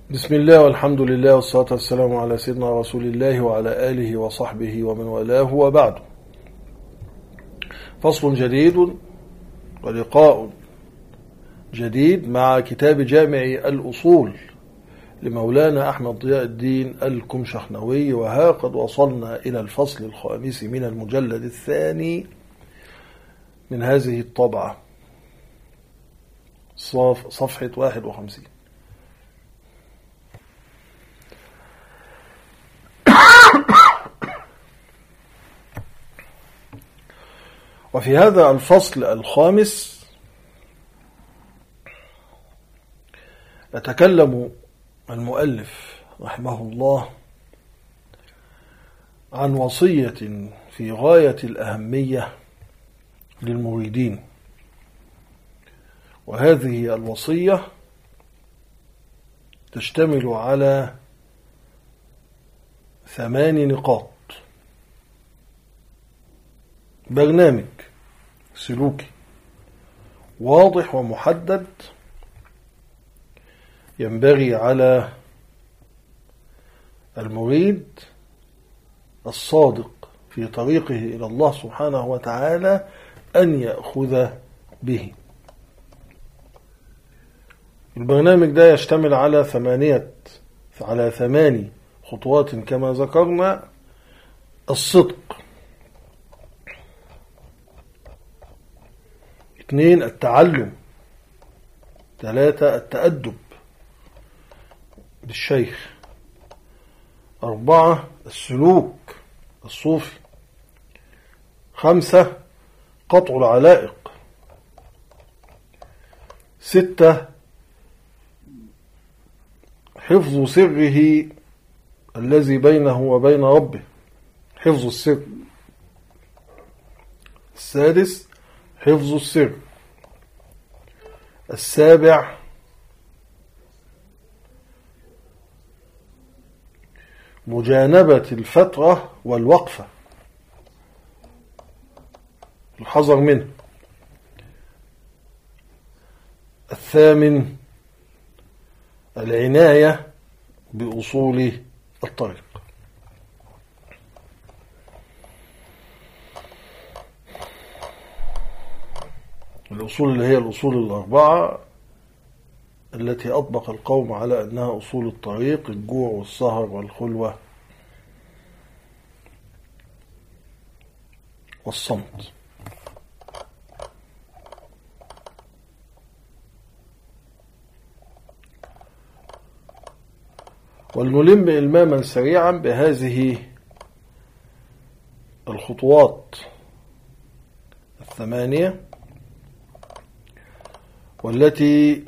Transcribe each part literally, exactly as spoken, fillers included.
بسم الله والحمد لله والصلاة والسلام على سيدنا رسول الله وعلى آله وصحبه ومن والاه وبعد. فصل جديد ولقاء جديد مع كتاب جامع الأصول لمولانا أحمد ضياء الدين الكمشخنوي، وها قد وصلنا إلى الفصل الخامس من المجلد الثاني من هذه الطبعة، صفحة واحد وخمسين. وفي هذا الفصل الخامس يتكلم المؤلف رحمه الله عن وصية في غاية الأهمية للمريدين، وهذه الوصية تشتمل على ثمان نقاط، برنامج سلوكي واضح ومحدد ينبغي على المريد الصادق في طريقه إلى الله سبحانه وتعالى أن يأخذ به. البرنامج ده يشتمل على ثمانية على ثماني خطوات كما ذكرنا: الصدق، اثنين التعلم، ثلاثة التأدب بالشيخ، أربعة السلوك الصوفي، خمسة قطع العلائق، ستة حفظ سره الذي بينه وبين ربه، حفظ السر، السادس حفظ السر، السابع مجانبة الفترة والوقفة، الحذر منه، الثامن العناية بأصول الطريق. الأصول اللي هي الأصول الأربعة التي أطبق القوم على أنها أصول الطريق: الجوع والسهر والخلوة والصمت. والملم إلماما سريعا بهذه الخطوات الثمانية، والتي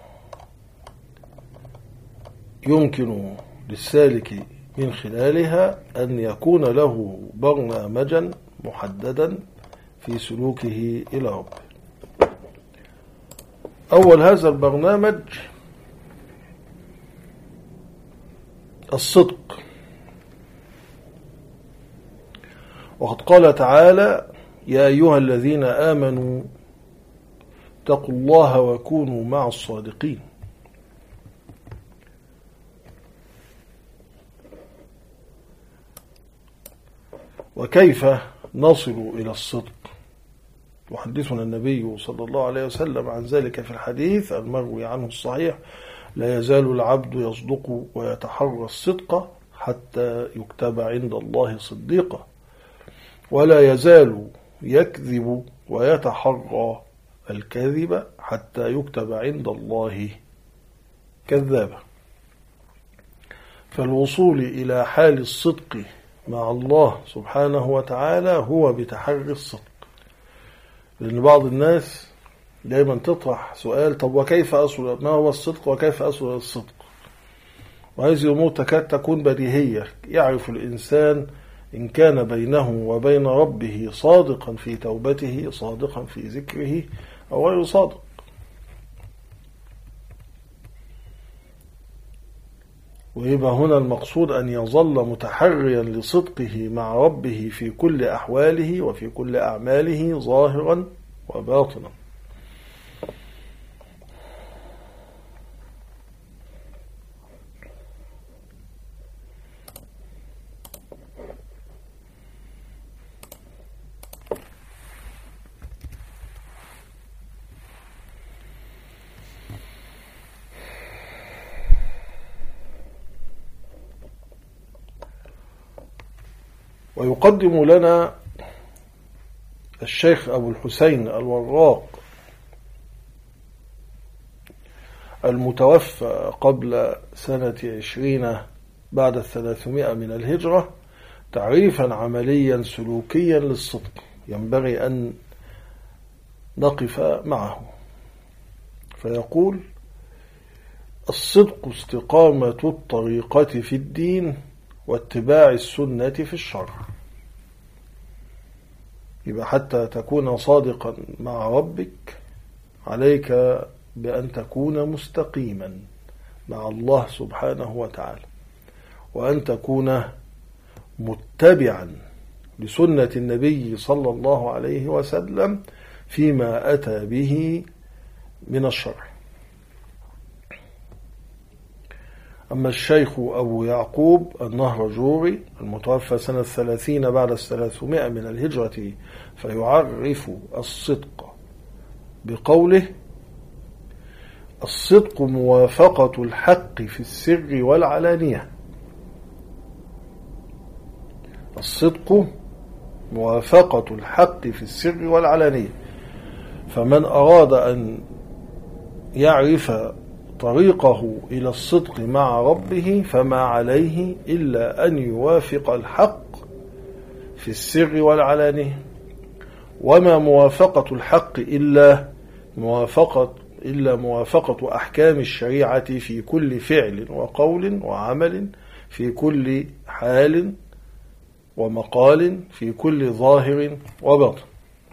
يمكن للسالك من خلالها أن يكون له برنامجا محددا في سلوكه إلى ربه. أول هذا البرنامج الصدق، وقد قال تعالى: يا أيها الذين آمنوا اتقوا الله وكونوا مع الصادقين. وكيف نصل إلى الصدق؟ يحدثنا النبي صلى الله عليه وسلم عن ذلك في الحديث المروي عنه الصحيح: لا يزال العبد يصدق ويتحرى الصدق حتى يكتب عند الله صديقا، ولا يزال يكذب ويتحرى الكذب حتى يكتب عند الله كذابا. فالوصول إلى حال الصدق مع الله سبحانه وتعالى هو بتحري الصدق. لأن بعض الناس دائما تطرح سؤال: طب وكيف أصل، ما هو الصدق وكيف أصل الصدق؟ وهذه أمور تكاد تكون بديهية، يعرف الإنسان إن كان بينه وبين ربه صادقا في توبته، صادقا في ذكره، أو غير صادق. ويبقى هنا المقصود أن يظل متحريا لصدقه مع ربه في كل أحواله وفي كل أعماله ظاهرا وباطنا. ويقدم لنا الشيخ أبو الحسين الوراق المتوفى قبل سنة عشرين بعد الثلاثمائة من الهجرة تعريفا عمليا سلوكيا للصدق ينبغي أن نقف معه. فيقول: الصدق استقامة الطريقة في الدين واتباع السنة في الشرع. يبقى حتى تكون صادقا مع ربك عليك بأن تكون مستقيما مع الله سبحانه وتعالى، وأن تكون متبعا لسنة النبي صلى الله عليه وسلم فيما أتى به من الشرع. أما الشيخ أبو يعقوب النهرجوري المتوفى سنة ثلاثين بعد الثلاثمائة من الهجرة فيعرف الصدق بقوله: الصدق موافقة الحق في السر والعلانية. الصدق موافقة الحق في السر والعلانية. فمن أراد أن يعرف طريقه إلى الصدق مع ربه فما عليه إلا أن يوافق الحق في السر والعلانية. وما موافقة الحق إلا موافقة إلا موافقة أحكام الشريعة في كل فعل وقول وعمل، في كل حال ومقال، في كل ظاهر وباطن.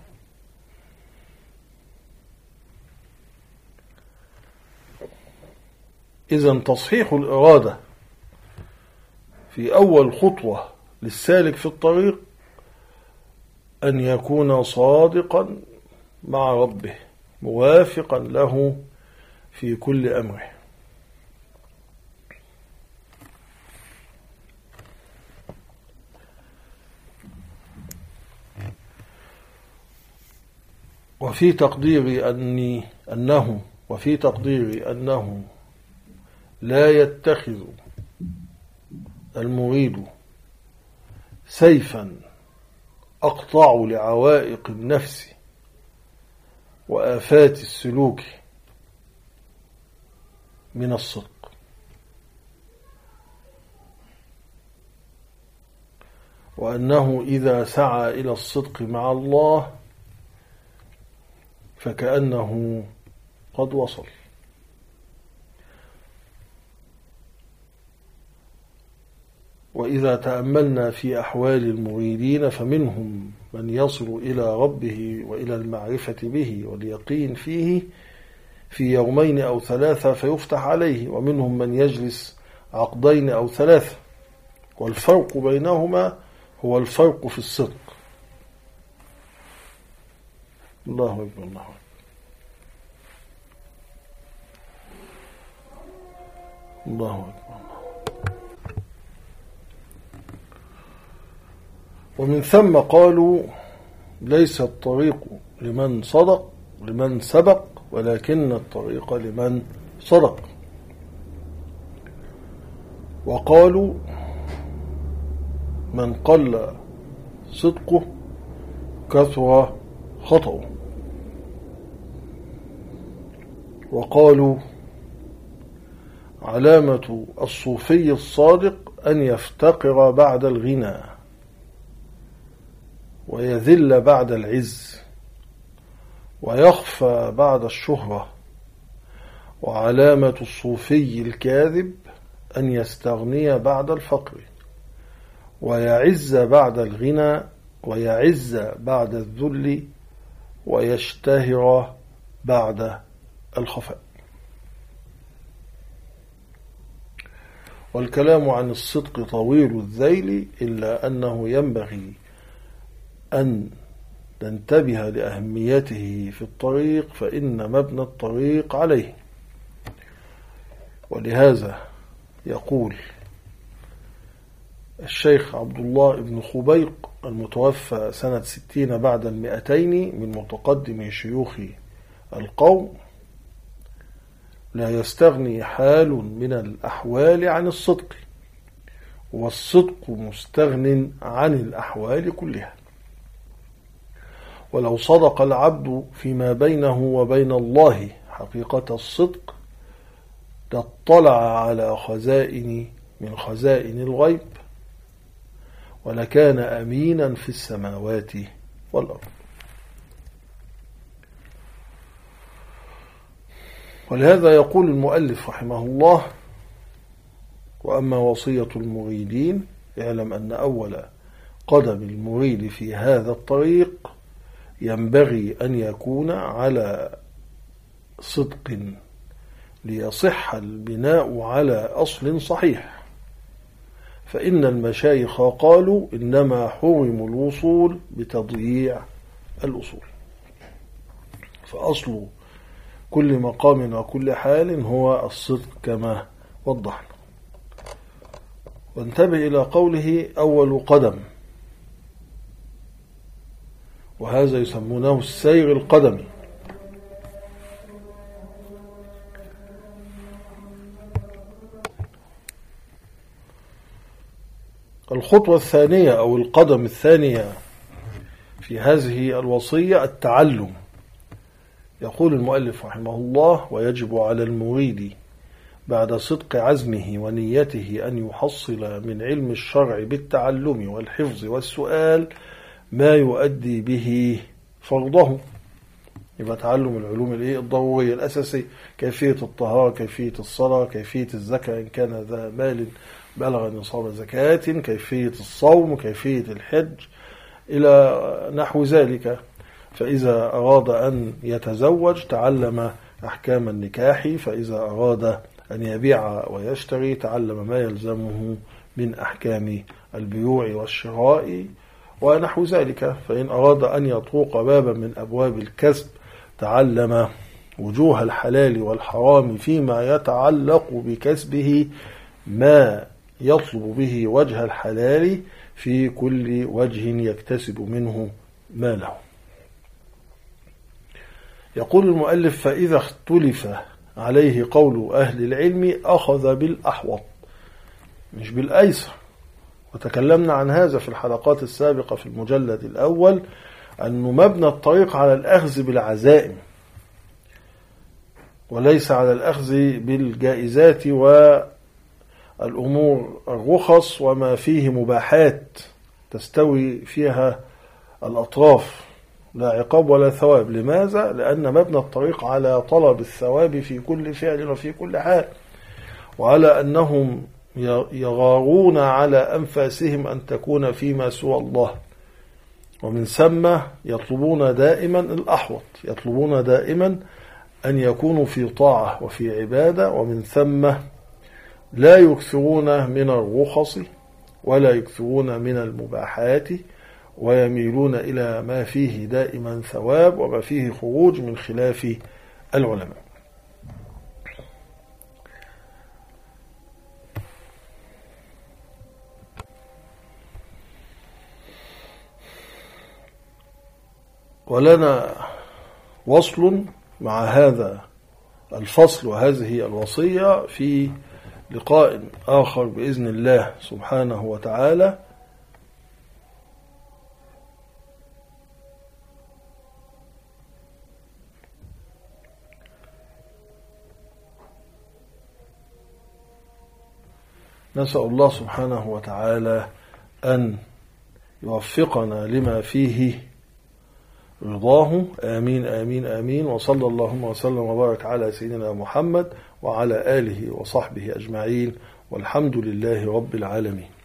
إذن تصحيح الإرادة في أول خطوة للسالك في الطريق أن يكون صادقا مع ربه موافقا له في كل أمره. وفي تقديري أني أنه وفي تقديري أنه لا يتخذ المريد سيفا أقطع لعوائق النفس وآفات السلوك من الصدق. وأنه إذا سعى إلى الصدق مع الله فكأنه قد وصل. وإذا تأملنا في أحوال المريدين فمنهم من يصل إلى ربه وإلى المعرفة به واليقين فيه في يومين أو ثلاثة فيفتح عليه، ومنهم من يجلس عقدين أو ثلاثة، والفرق بينهما هو الفرق في الصدق. الله أكبر الله أكبر. الله أكبر. ومن ثم قالوا: ليس الطريق لمن صدق لمن سبق ولكن الطريق لمن صدق. وقالوا: من قل صدقه كثر خطأه. وقالوا: علامة الصوفي الصادق أن يفتقر بعد الغنى ويذل بعد العز ويخفى بعد الشهرة. وعلامة الصوفي الكاذب أن يستغني بعد الفقر ويعز بعد الغنى ويعز بعد الذل ويشتهر بعد الخفاء. والكلام عن الصدق طويل الذيل، إلا أنه ينبغي أن ننتبه لأهميته في الطريق، فإن مبنى الطريق عليه. ولهذا يقول الشيخ عبد الله بن خبيق المتوفى سنة ستين بعد المئتين من متقدم شيوخ القوم: لا يستغني حال من الأحوال عن الصدق، والصدق مستغن عن الأحوال كلها. ولو صدق العبد فيما بينه وبين الله حقيقة الصدق لاطلع على خزائن من خزائن الغيب ولكان أمينا في السماوات والأرض. ولهذا يقول المؤلف رحمه الله: وأما وصية المريدين اعلم أن أول قدم المريد في هذا الطريق ينبغي أن يكون على صدق ليصح البناء على أصل صحيح، فإن المشايخ قالوا إنما حرموا الوصول بتضييع الأصول. فأصل كل مقام وكل حال هو الصدق كما وضحنا. وانتبه إلى قوله أول قدم، وهذا يسمونه السير القدمي. الخطوة الثانية أو القدم الثانية في هذه الوصية التعلم. يقول المؤلف رحمه الله: ويجب على المريد بعد صدق عزمه ونيته أن يحصل من علم الشرع بالتعلم والحفظ والسؤال ما يؤدي به فرضه. يبقى تعلم العلوم الضرورية الأساسية، كيفية الطهارة، كيفية الصلاة، كيفية الزكاة إن كان ذا مال بلغ نصاب زكاة، كيفية الصوم، كيفية الحج إلى نحو ذلك. فإذا أراد أن يتزوج تعلم أحكام النكاح، فإذا أراد أن يبيع ويشتري تعلم ما يلزمه من أحكام البيوع والشراء ونحو ذلك. فإن أراد أن يطرق بابا من أبواب الكسب تعلم وجوه الحلال والحرام فيما يتعلق بكسبه، ما يطلب به وجه الحلال في كل وجه يكتسب منه ماله. يقول المؤلف: فإذا اختلف عليه قول أهل العلم أخذ بالأحوط مش بالأيسر. وتكلمنا عن هذا في الحلقات السابقة في المجلد الأول، أنه مبنى الطريق على الأخذ بالعزائم وليس على الأخذ بالجائزات والأمور الرخص وما فيه مباحات تستوي فيها الأطراف، لا عقاب ولا ثواب. لماذا؟ لأن مبنى الطريق على طلب الثواب في كل فعل وفي كل حال، وعلى أنهم يغارون على أنفاسهم أن تكون فيما سوى الله، ومن ثم يطلبون دائما الأحوط، يطلبون دائما أن يكونوا في طاعة وفي عبادة، ومن ثم لا يكثرون من الرخص ولا يكثرون من المباحات، ويميلون إلى ما فيه دائما ثواب وما فيه خروج من خلاف العلماء. ولنا وصل مع هذا الفصل وهذه الوصية في لقاء آخر بإذن الله سبحانه وتعالى. نسأل الله سبحانه وتعالى أن يوفقنا لما فيه رضاه. آمين آمين آمين. وصلى اللهم وسلم وبارك على سيدنا محمد وعلى آله وصحبه أجمعين، والحمد لله رب العالمين.